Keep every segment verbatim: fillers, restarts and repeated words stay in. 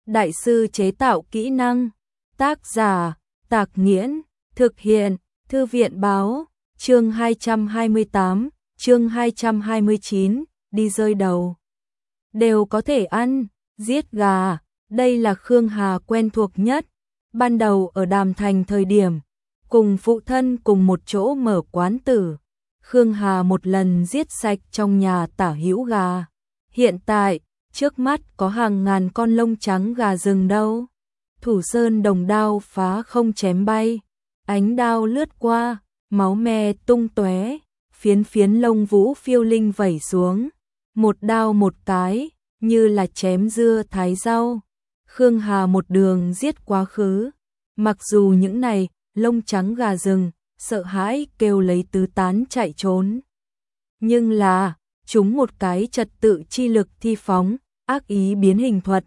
đại sư chế tạo kỹ năng. Tác giả, Tạc Nghiễn, thực hiện, Thư viện báo, chương hai trăm hai mươi tám, chương hai trăm hai mươi chín, đi rơi đầu. Đều có thể ăn, giết gà, đây là Khương Hà quen thuộc nhất. Ban đầu ở Đàm Thành thời điểm, cùng phụ thân cùng một chỗ mở quán tử, Khương Hà một lần giết sạch trong nhà tả hữu gà. Hiện tại, trước mắt có hàng ngàn con lông trắng gà rừng đâu. Thủ sơn đồng đao phá không chém bay, ánh đao lướt qua, máu me tung tóe, phiến phiến lông vũ phiêu linh vẩy xuống, một đao một cái, như là chém dưa thái rau. Khương Hà một đường giết quá khứ, mặc dù những này lông trắng gà rừng sợ hãi kêu lấy tứ tán chạy trốn, nhưng là chúng một cái trật tự chi lực thi phóng, ác ý biến hình thuật.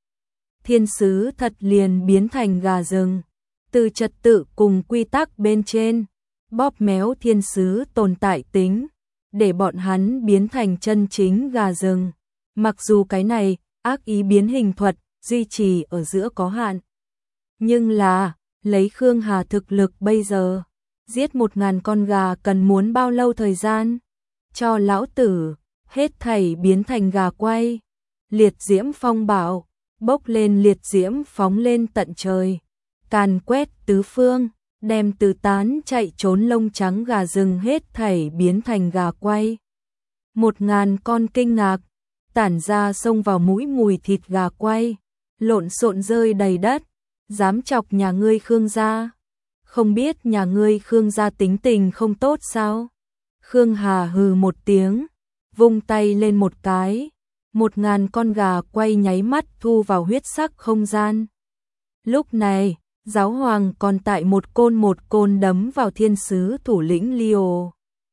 Thiên sứ thật liền biến thành gà rừng, từ trật tự cùng quy tắc bên trên, bóp méo thiên sứ tồn tại tính, để bọn hắn biến thành chân chính gà rừng. Mặc dù cái này, ác ý biến hình thuật, duy trì ở giữa có hạn. Nhưng là, lấy Khương Hà thực lực bây giờ, giết một ngàn con gà cần muốn bao lâu thời gian? Cho lão tử, hết thảy biến thành gà quay. Liệt diễm phong bạo, bốc lên liệt diễm phóng lên tận trời, càn quét tứ phương, đem tứ tán chạy trốn lông trắng gà rừng hết thảy biến thành gà quay. Một ngàn con kinh ngạc, tản ra xông vào mũi mùi thịt gà quay, lộn xộn rơi đầy đất, dám chọc nhà ngươi Khương gia, không biết nhà ngươi Khương gia tính tình không tốt sao? Khương Hà hừ một tiếng, vung tay lên một cái, một ngàn con gà quay nháy mắt thu vào huyết sắc không gian. Lúc này, giáo hoàng còn tại một côn một côn đấm vào thiên sứ thủ lĩnh Leo.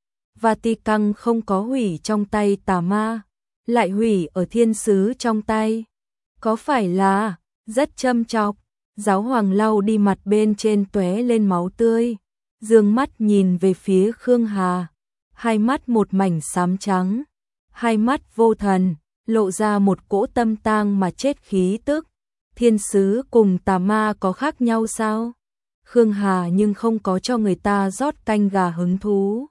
Vatican không có hủy trong tay tà ma, lại hủy ở thiên sứ trong tay. Có phải là rất châm chọc? Giáo hoàng lau đi mặt bên trên tóe lên máu tươi, dương mắt nhìn về phía Khương Hà, hai mắt một mảnh xám trắng, hai mắt vô thần, lộ ra một cỗ tâm tang mà chết khí tức. Thiên sứ cùng tà ma có khác nhau sao? Khương Hà nhưng không có cho người ta rót canh gà hứng thú.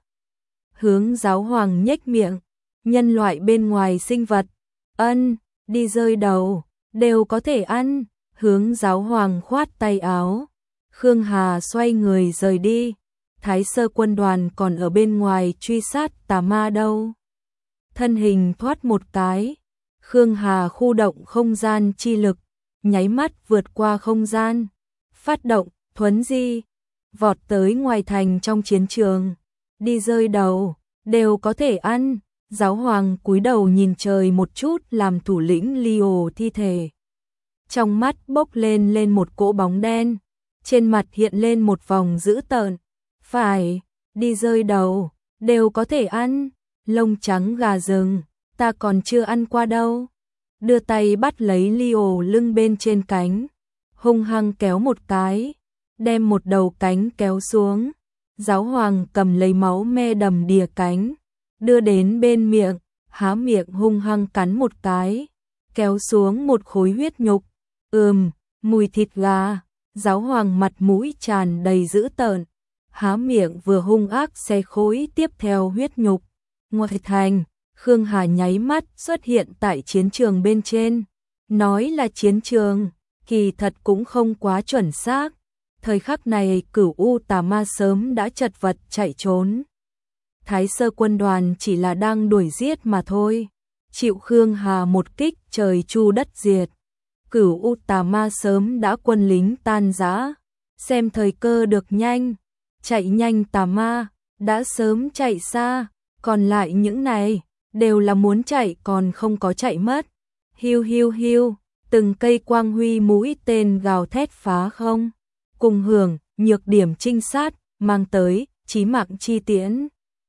Hướng giáo hoàng nhếch miệng, nhân loại bên ngoài sinh vật, ân, đi rơi đầu, đều có thể ăn. Hướng giáo hoàng khoát tay áo, Khương Hà xoay người rời đi. Thái sơ quân đoàn còn ở bên ngoài truy sát tà ma đâu. Thân hình thoát một cái, Khương Hà khu động không gian chi lực, nháy mắt vượt qua không gian, phát động thuấn di, vọt tới ngoài thành trong chiến trường. Đi rơi đầu, đều có thể ăn. Giáo hoàng cúi đầu nhìn trời một chút làm thủ lĩnh Leo thi thể. Trong mắt bốc lên lên một cỗ bóng đen, trên mặt hiện lên một vòng dữ tợn. Phải, đi rơi đầu, đều có thể ăn. Lông trắng gà rừng, ta còn chưa ăn qua đâu. Đưa tay bắt lấy Leo lưng bên trên cánh, hung hăng kéo một cái, đem một đầu cánh kéo xuống. Giáo hoàng cầm lấy máu me đầm đìa cánh, đưa đến bên miệng, há miệng hung hăng cắn một cái, kéo xuống một khối huyết nhục. Ừm, mùi thịt gà. Giáo hoàng mặt mũi tràn đầy dữ tợn, há miệng vừa hung ác xé khối tiếp theo huyết nhục. Ngoài thành, Khương Hà nháy mắt xuất hiện tại chiến trường bên trên. Nói là chiến trường, kỳ thật cũng không quá chuẩn xác. Thời khắc này Cửu U tà ma sớm đã chật vật chạy trốn. Thái sơ quân đoàn chỉ là đang đuổi giết mà thôi. Chịu Khương Hà một kích trời chu đất diệt. Cửu U tà ma sớm đã quân lính tan rã, xem thời cơ được nhanh, chạy nhanh tà ma, đã sớm chạy xa, còn lại những này, đều là muốn chạy còn không có chạy mất. Hiu hiu hiu, từng cây quang huy mũi tên gào thét phá không, cùng hưởng, nhược điểm trinh sát, mang tới, chí mạng chi tiễn.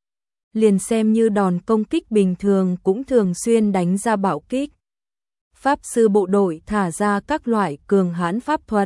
Liền xem như đòn công kích bình thường cũng thường xuyên đánh ra bạo kích. Pháp sư bộ đội thả ra các loại cường hãn pháp thuật,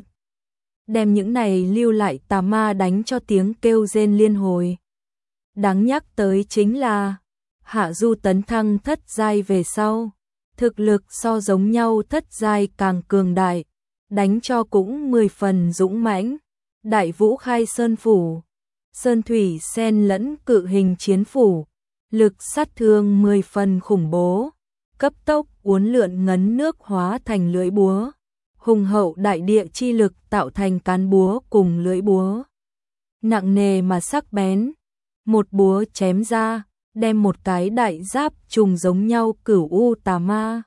đem những này lưu lại tà ma đánh cho tiếng kêu rên liên hồi. Đáng nhắc tới chính là, Hạ Du tấn thăng thất giai về sau, thực lực so giống nhau thất giai càng cường đại, đánh cho cũng mười phần dũng mãnh. Đại Vũ Khai Sơn Phủ, Sơn Thủy xen lẫn cự hình chiến phủ, lực sát thương mười phần khủng bố, cấp tốc uốn lượn ngấn nước hóa thành lưỡi búa, hùng hậu đại địa chi lực tạo thành cán búa cùng lưỡi búa. Nặng nề mà sắc bén, một búa chém ra, đem một cái đại giáp trùng giống nhau cửu u tà ma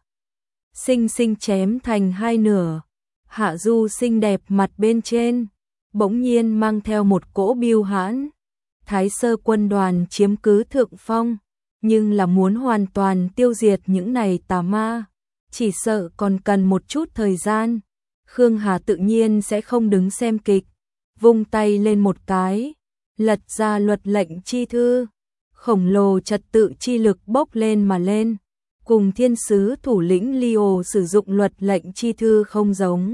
sinh sinh chém thành hai nửa. Hạ Du xinh đẹp mặt bên trên bỗng nhiên mang theo một cỗ biêu hãn. Thái Sơ quân đoàn chiếm cứ thượng phong, nhưng là muốn hoàn toàn tiêu diệt những này tà ma, chỉ sợ còn cần một chút thời gian. Khương Hà tự nhiên sẽ không đứng xem kịch, vung tay lên một cái, lật ra luật lệnh chi thư, khổng lồ trật tự chi lực bốc lên mà lên, cùng thiên sứ thủ lĩnh Leo sử dụng luật lệnh chi thư không giống.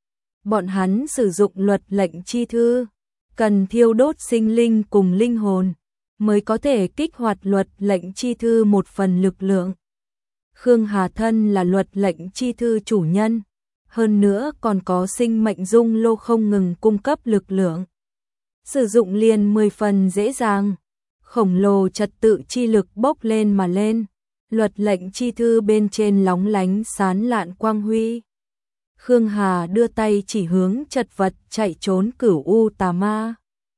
Bọn hắn sử dụng luật lệnh chi thư, cần thiêu đốt sinh linh cùng linh hồn, mới có thể kích hoạt luật lệnh chi thư một phần lực lượng. Khương Hà thân là luật lệnh chi thư chủ nhân, hơn nữa còn có sinh mệnh dung lô không ngừng cung cấp lực lượng. Sử dụng liền mười phần dễ dàng, khổng lồ trật tự chi lực bốc lên mà lên, luật lệnh chi thư bên trên lóng lánh sán lạn quang huy. Khương Hà đưa tay chỉ hướng chật vật chạy trốn cửu u tà ma.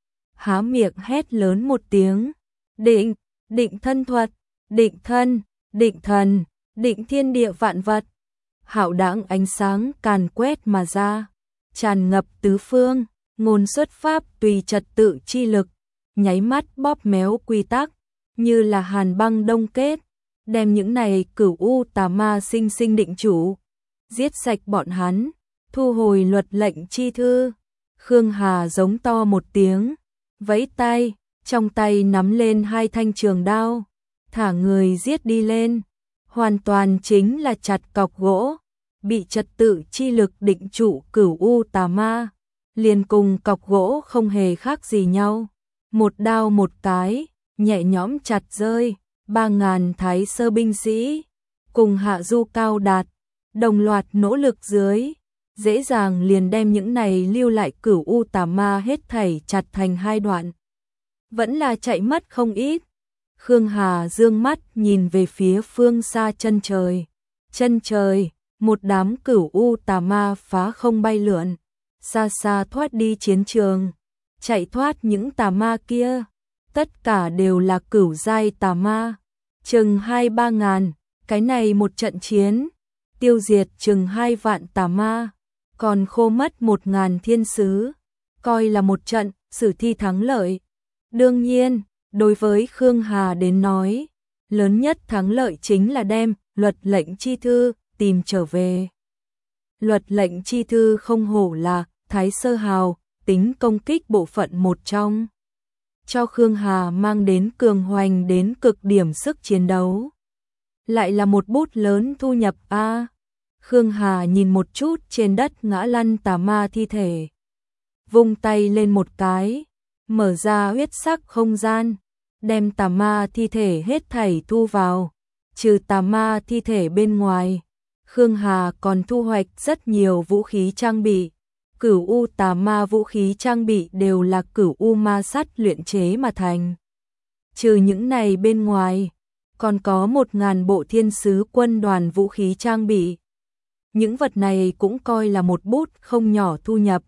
Há miệng hét lớn một tiếng, định, định thân thuật, định thân, định thần, định thiên địa vạn vật. Hạo đãng ánh sáng càn quét mà ra, tràn ngập tứ phương, ngôn xuất pháp tùy trật tự chi lực, nháy mắt bóp méo quy tắc, như là hàn băng đông kết, đem những này cửu u tà ma sinh sinh định chủ, giết sạch bọn hắn, thu hồi luật lệnh chi thư. Khương Hà giống to một tiếng, vẫy tay, trong tay nắm lên hai thanh trường đao, thả người giết đi lên, hoàn toàn chính là chặt cọc gỗ, bị trật tự chi lực định trụ cửu u tà ma, liền cùng cọc gỗ không hề khác gì nhau. Một đao một cái, nhẹ nhõm chặt rơi, ba ngàn thái sơ binh sĩ, cùng Hạ Du cao đạt, đồng loạt nỗ lực dưới, dễ dàng liền đem những này lưu lại cửu u tà ma hết thảy chặt thành hai đoạn. Vẫn là chạy mất không ít. Khương Hà dương mắt nhìn về phía phương xa chân trời. Chân trời, một đám cửu u tà ma phá không bay lượn, xa xa thoát đi chiến trường, chạy thoát những tà ma kia, tất cả đều là cửu giai tà ma, chừng hai ba ngàn, cái này một trận chiến, tiêu diệt chừng hai vạn tà ma, còn khô mất một ngàn thiên sứ, coi là một trận sử thi thắng lợi. Đương nhiên, đối với Khương Hà đến nói, lớn nhất thắng lợi chính là đem luật lệnh chi thư tìm trở về. Luật lệnh chi thư không hổ là Thái Sơ Hào, tính công kích bộ phận một trong, cho Khương Hà mang đến cường hoành đến cực điểm sức chiến đấu. Lại là một bút lớn thu nhập a. À, Khương Hà nhìn một chút trên đất ngã lăn tà ma thi thể, vung tay lên một cái, mở ra huyết sắc không gian, đem tà ma thi thể hết thảy thu vào, trừ tà ma thi thể bên ngoài. Khương Hà còn thu hoạch rất nhiều vũ khí trang bị, cửu u tà ma vũ khí trang bị đều là cửu u ma sắt luyện chế mà thành. Trừ những này bên ngoài, còn có một ngàn bộ thiên sứ quân đoàn vũ khí trang bị. Những vật này cũng coi là một bút không nhỏ thu nhập.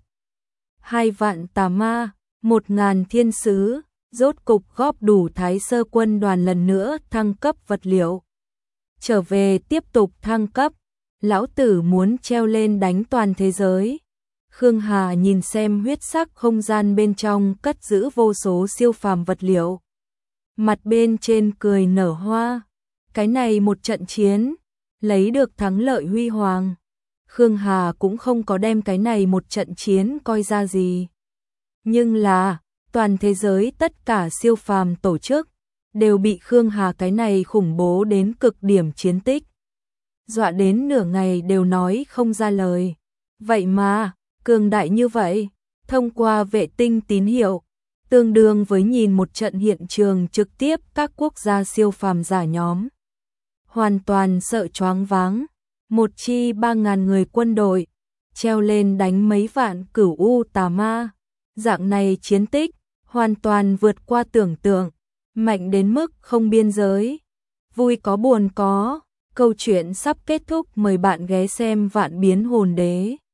Hai vạn tà ma, một ngàn thiên sứ, rốt cục góp đủ Thái Sơ quân đoàn lần nữa thăng cấp vật liệu. Trở về tiếp tục thăng cấp, lão tử muốn treo lên đánh toàn thế giới. Khương Hà nhìn xem huyết sắc không gian bên trong cất giữ vô số siêu phàm vật liệu, mặt bên trên cười nở hoa. Cái này một trận chiến, lấy được thắng lợi huy hoàng. Khương Hà cũng không có đem cái này một trận chiến coi ra gì. Nhưng là, toàn thế giới tất cả siêu phàm tổ chức, đều bị Khương Hà cái này khủng bố đến cực điểm chiến tích. Dọa đến nửa ngày đều nói không ra lời. Vậy mà, cường đại như vậy, thông qua vệ tinh tín hiệu, tương đương với nhìn một trận hiện trường trực tiếp các quốc gia siêu phàm giả nhóm. Hoàn toàn sợ choáng váng, một chi ba ngàn người quân đội, treo lên đánh mấy vạn cửu u tà ma. Dạng này chiến tích, hoàn toàn vượt qua tưởng tượng, mạnh đến mức không biên giới. Vui có buồn có, câu chuyện sắp kết thúc, mời bạn ghé xem Vạn Biến Hồn Đế.